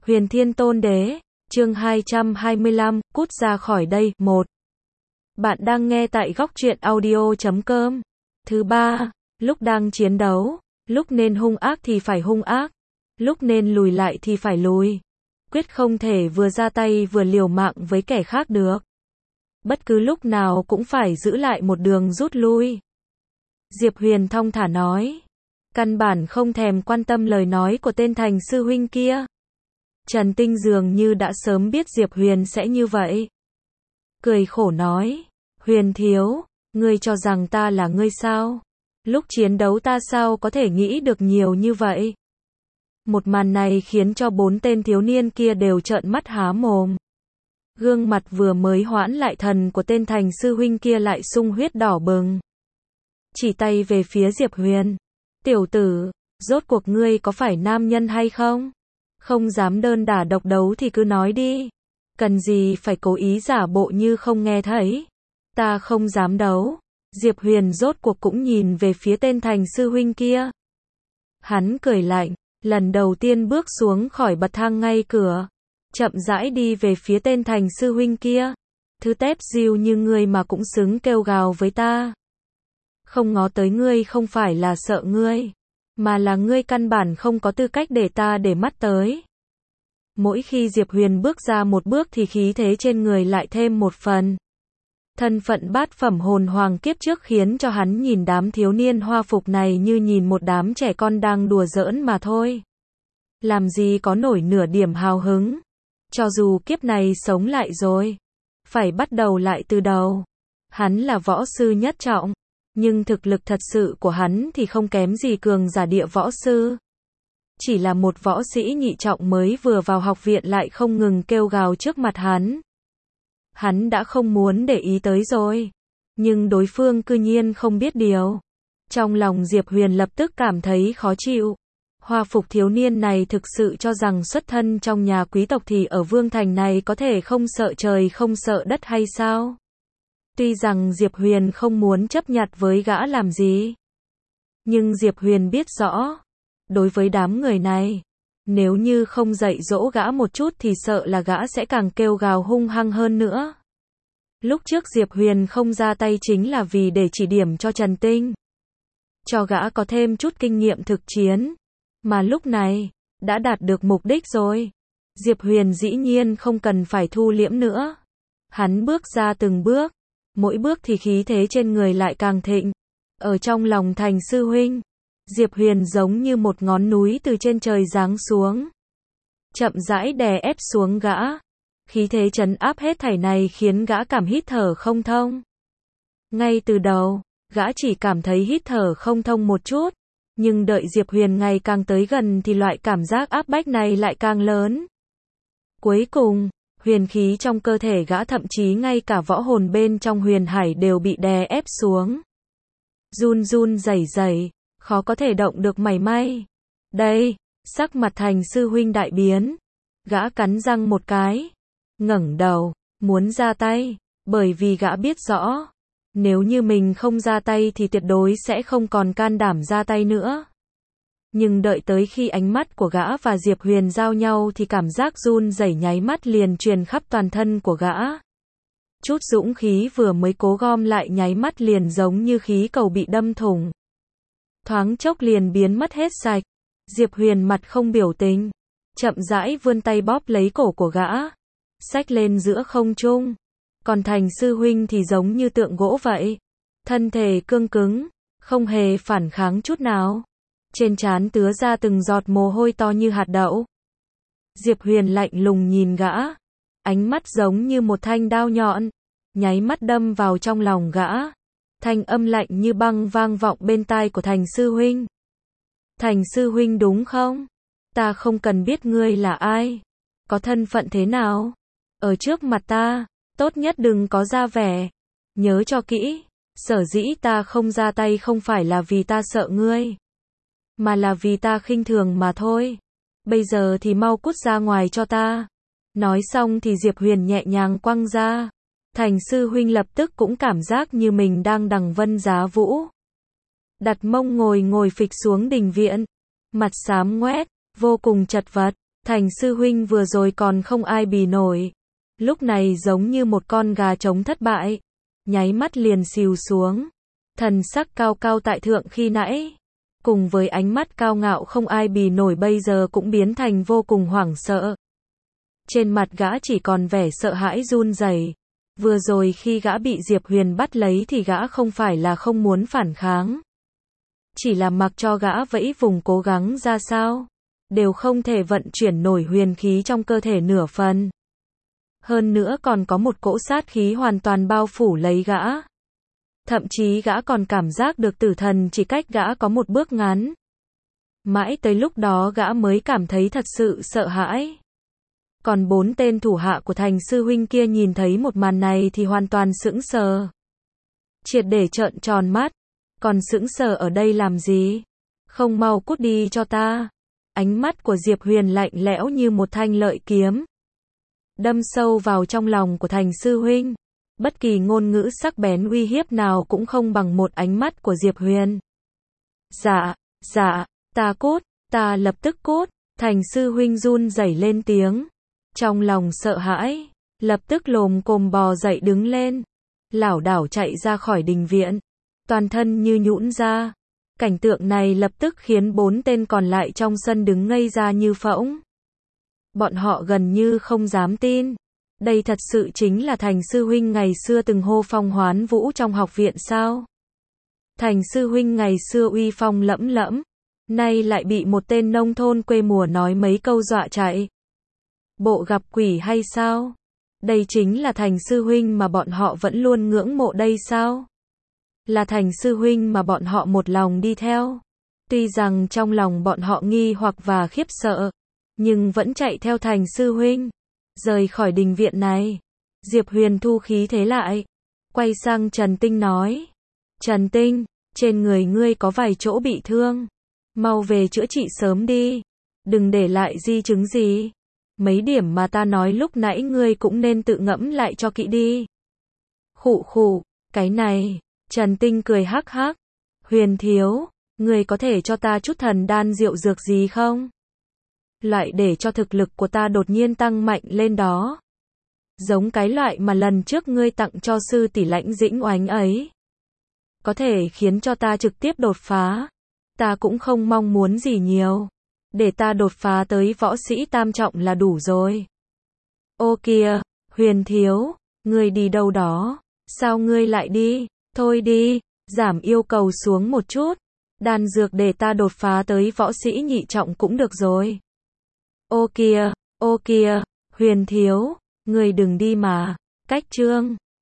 Huyền Thiên Tôn Đế, chương 225, cút ra khỏi đây, 1. Bạn đang nghe tại góc truyện audio.com. Thứ ba, lúc đang chiến đấu, lúc nên hung ác thì phải hung ác, lúc nên lùi lại thì phải lùi. Quyết không thể vừa ra tay vừa liều mạng với kẻ khác được. Bất cứ lúc nào cũng phải giữ lại một đường rút lui. Diệp Huyền thong thả nói. Căn bản không thèm quan tâm lời nói của tên Thành sư huynh kia. Trần Tinh dường như đã sớm biết Diệp Huyền sẽ như vậy. Cười khổ nói, Huyền thiếu, ngươi cho rằng ta là ngươi sao? Lúc chiến đấu ta sao có thể nghĩ được nhiều như vậy? Một màn này khiến cho 4 tên thiếu niên kia đều trợn mắt há mồm. Gương mặt vừa mới hoãn lại thần của tên Thành sư huynh kia lại sung huyết đỏ bừng. Chỉ tay về phía Diệp Huyền. Tiểu tử, rốt cuộc ngươi có phải nam nhân hay không? Không dám đơn đả độc đấu thì cứ nói đi. Cần gì phải cố ý giả bộ như không nghe thấy. Ta không dám đấu. Diệp Huyền rốt cuộc cũng nhìn về phía tên Thành sư huynh kia. Hắn cười lạnh, lần đầu tiên bước xuống khỏi bậc thang ngay cửa. Chậm rãi đi về phía tên Thành sư huynh kia. Thứ tép diêu như ngươi mà cũng xứng kêu gào với ta. Không ngó tới ngươi không phải là sợ ngươi, mà là ngươi căn bản không có tư cách để ta để mắt tới. Mỗi khi Diệp Huyền bước ra một bước thì khí thế trên người lại thêm một phần. Thân phận bát phẩm hồn hoàng kiếp trước khiến cho hắn nhìn đám thiếu niên hoa phục này như nhìn một đám trẻ con đang đùa giỡn mà thôi. Làm gì có nổi nửa điểm hào hứng. Cho dù kiếp này sống lại rồi, phải bắt đầu lại từ đầu. Hắn là võ sư nhất trọng, nhưng thực lực thật sự của hắn thì không kém gì cường giả địa võ sư. Chỉ là một võ sĩ nhị trọng mới vừa vào học viện lại không ngừng kêu gào trước mặt hắn. Hắn đã không muốn để ý tới rồi. Nhưng đối phương cư nhiên không biết điều. Trong lòng Diệp Huyền lập tức cảm thấy khó chịu. Hoa phục thiếu niên này thực sự cho rằng xuất thân trong nhà quý tộc thì ở Vương Thành này có thể không sợ trời không sợ đất hay sao? Tuy rằng Diệp Huyền không muốn chấp nhặt với gã làm gì. Nhưng Diệp Huyền biết rõ. Đối với đám người này, nếu như không dạy dỗ gã một chút thì sợ là gã sẽ càng kêu gào hung hăng hơn nữa. Lúc trước Diệp Huyền không ra tay chính là vì để chỉ điểm cho Trần Tinh. Cho gã có thêm chút kinh nghiệm thực chiến. Mà lúc này, đã đạt được mục đích rồi. Diệp Huyền dĩ nhiên không cần phải thu liễm nữa. Hắn bước ra từng bước. Mỗi bước thì khí thế trên người lại càng thịnh. Ở trong lòng Thành sư huynh, Diệp Huyền giống như một ngón núi từ trên trời giáng xuống. Chậm rãi đè ép xuống gã. Khí thế trấn áp hết thảy này khiến gã cảm hít thở không thông. Ngay từ đầu, gã chỉ cảm thấy hít thở không thông một chút. Nhưng đợi Diệp Huyền ngày càng tới gần thì loại cảm giác áp bách này lại càng lớn. Cuối cùng, huyền khí trong cơ thể gã thậm chí ngay cả võ hồn bên trong huyền hải đều bị đè ép xuống. Run run rẩy rẩy, khó có thể động được mảy may. Đây, sắc mặt Thành sư huynh đại biến. Gã cắn răng một cái, ngẩng đầu, muốn ra tay, bởi vì gã biết rõ. Nếu như mình không ra tay thì tuyệt đối sẽ không còn can đảm ra tay nữa. Nhưng đợi tới khi ánh mắt của gã và Diệp Huyền giao nhau thì cảm giác run rẩy nháy mắt liền truyền khắp toàn thân của gã. Chút dũng khí vừa mới cố gom lại nháy mắt liền giống như khí cầu bị đâm thủng. Thoáng chốc liền biến mất hết sạch. Diệp Huyền mặt không biểu tình, chậm rãi vươn tay bóp lấy cổ của gã, xách lên giữa không trung. Còn Thành sư huynh thì giống như tượng gỗ vậy, thân thể cương cứng, không hề phản kháng chút nào. Trên trán tứa ra từng giọt mồ hôi to như hạt đậu. Diệp Huyền lạnh lùng nhìn gã, ánh mắt giống như một thanh đao nhọn, nháy mắt đâm vào trong lòng gã. Thanh âm lạnh như băng vang vọng bên tai của Thành sư huynh. Thành sư huynh đúng không? Ta không cần biết ngươi là ai, có thân phận thế nào. Ở trước mặt ta, tốt nhất đừng có ra vẻ. Nhớ cho kỹ, sở dĩ ta không ra tay không phải là vì ta sợ ngươi, mà là vì ta khinh thường mà thôi. Bây giờ thì mau cút ra ngoài cho ta. Nói xong thì Diệp Huyền nhẹ nhàng quăng ra. Thành sư huynh lập tức cũng cảm giác như mình đang đằng vân giá vũ. Đặt mông ngồi phịch xuống đình viện. Mặt xám ngoét, vô cùng chật vật. Thành sư huynh vừa rồi còn không ai bì nổi. Lúc này giống như một con gà trống thất bại. Nháy mắt liền xìu xuống. Thần sắc cao cao tại thượng khi nãy. Cùng với ánh mắt cao ngạo không ai bì nổi bây giờ cũng biến thành vô cùng hoảng sợ. Trên mặt gã chỉ còn vẻ sợ hãi run rẩy. Vừa rồi khi gã bị Diệp Huyền bắt lấy thì gã không phải là không muốn phản kháng. Chỉ là mặc cho gã vẫy vùng cố gắng ra sao. Đều không thể vận chuyển nổi huyền khí trong cơ thể nửa phần. Hơn nữa còn có một cỗ sát khí hoàn toàn bao phủ lấy gã. Thậm chí gã còn cảm giác được tử thần chỉ cách gã có một bước ngắn. Mãi tới lúc đó gã mới cảm thấy thật sự sợ hãi. Còn 4 tên thủ hạ của Thành sư huynh kia nhìn thấy một màn này thì hoàn toàn sững sờ. Triệt để trợn tròn mắt. Còn sững sờ ở đây làm gì? Không mau cút đi cho ta. Ánh mắt của Diệp Huyền lạnh lẽo như một thanh lợi kiếm. Đâm sâu vào trong lòng của Thành sư huynh. Bất kỳ ngôn ngữ sắc bén uy hiếp nào cũng không bằng một ánh mắt của Diệp Huyền. Dạ, ta cút, ta lập tức cút. Thành sư huynh run rẩy lên tiếng. Trong lòng sợ hãi, lập tức lồm cồm bò dậy đứng lên. Lảo đảo chạy ra khỏi đình viện. Toàn thân như nhũn ra. Cảnh tượng này lập tức khiến 4 tên còn lại trong sân đứng ngây ra như phỗng. Bọn họ gần như không dám tin. Đây thật sự chính là Thành sư huynh ngày xưa từng hô phong hoán vũ trong học viện sao? Thành sư huynh ngày xưa uy phong lẫm lẫm, nay lại bị một tên nông thôn quê mùa nói mấy câu dọa chạy. Bộ gặp quỷ hay sao? Đây chính là Thành sư huynh mà bọn họ vẫn luôn ngưỡng mộ đây sao? Là Thành sư huynh mà bọn họ một lòng đi theo. Tuy rằng trong lòng bọn họ nghi hoặc và khiếp sợ, nhưng vẫn chạy theo Thành sư huynh. Rời khỏi đình viện này. Diệp Huyền thu khí thế lại. Quay sang Trần Tinh nói. Trần Tinh, trên người ngươi có vài chỗ bị thương. Mau về chữa trị sớm đi. Đừng để lại di chứng gì. Mấy điểm mà ta nói lúc nãy ngươi cũng nên tự ngẫm lại cho kỹ đi. Khụ khụ, cái này. Trần Tinh cười hắc hắc. Huyền thiếu, ngươi có thể cho ta chút thần đan rượu dược gì không? Loại để cho thực lực của ta đột nhiên tăng mạnh lên đó. Giống cái loại mà lần trước ngươi tặng cho sư tỷ Lãnh Dĩnh Oánh ấy. Có thể khiến cho ta trực tiếp đột phá. Ta cũng không mong muốn gì nhiều. Để ta đột phá tới võ sĩ tam trọng là đủ rồi. Ô kìa, Huyền thiếu, ngươi đi đâu đó? Sao ngươi lại đi? Thôi đi, giảm yêu cầu xuống một chút. Đan dược để ta đột phá tới võ sĩ nhị trọng cũng được rồi. Ô kìa, Huyền thiếu, ngươi đừng đi mà. Cách chương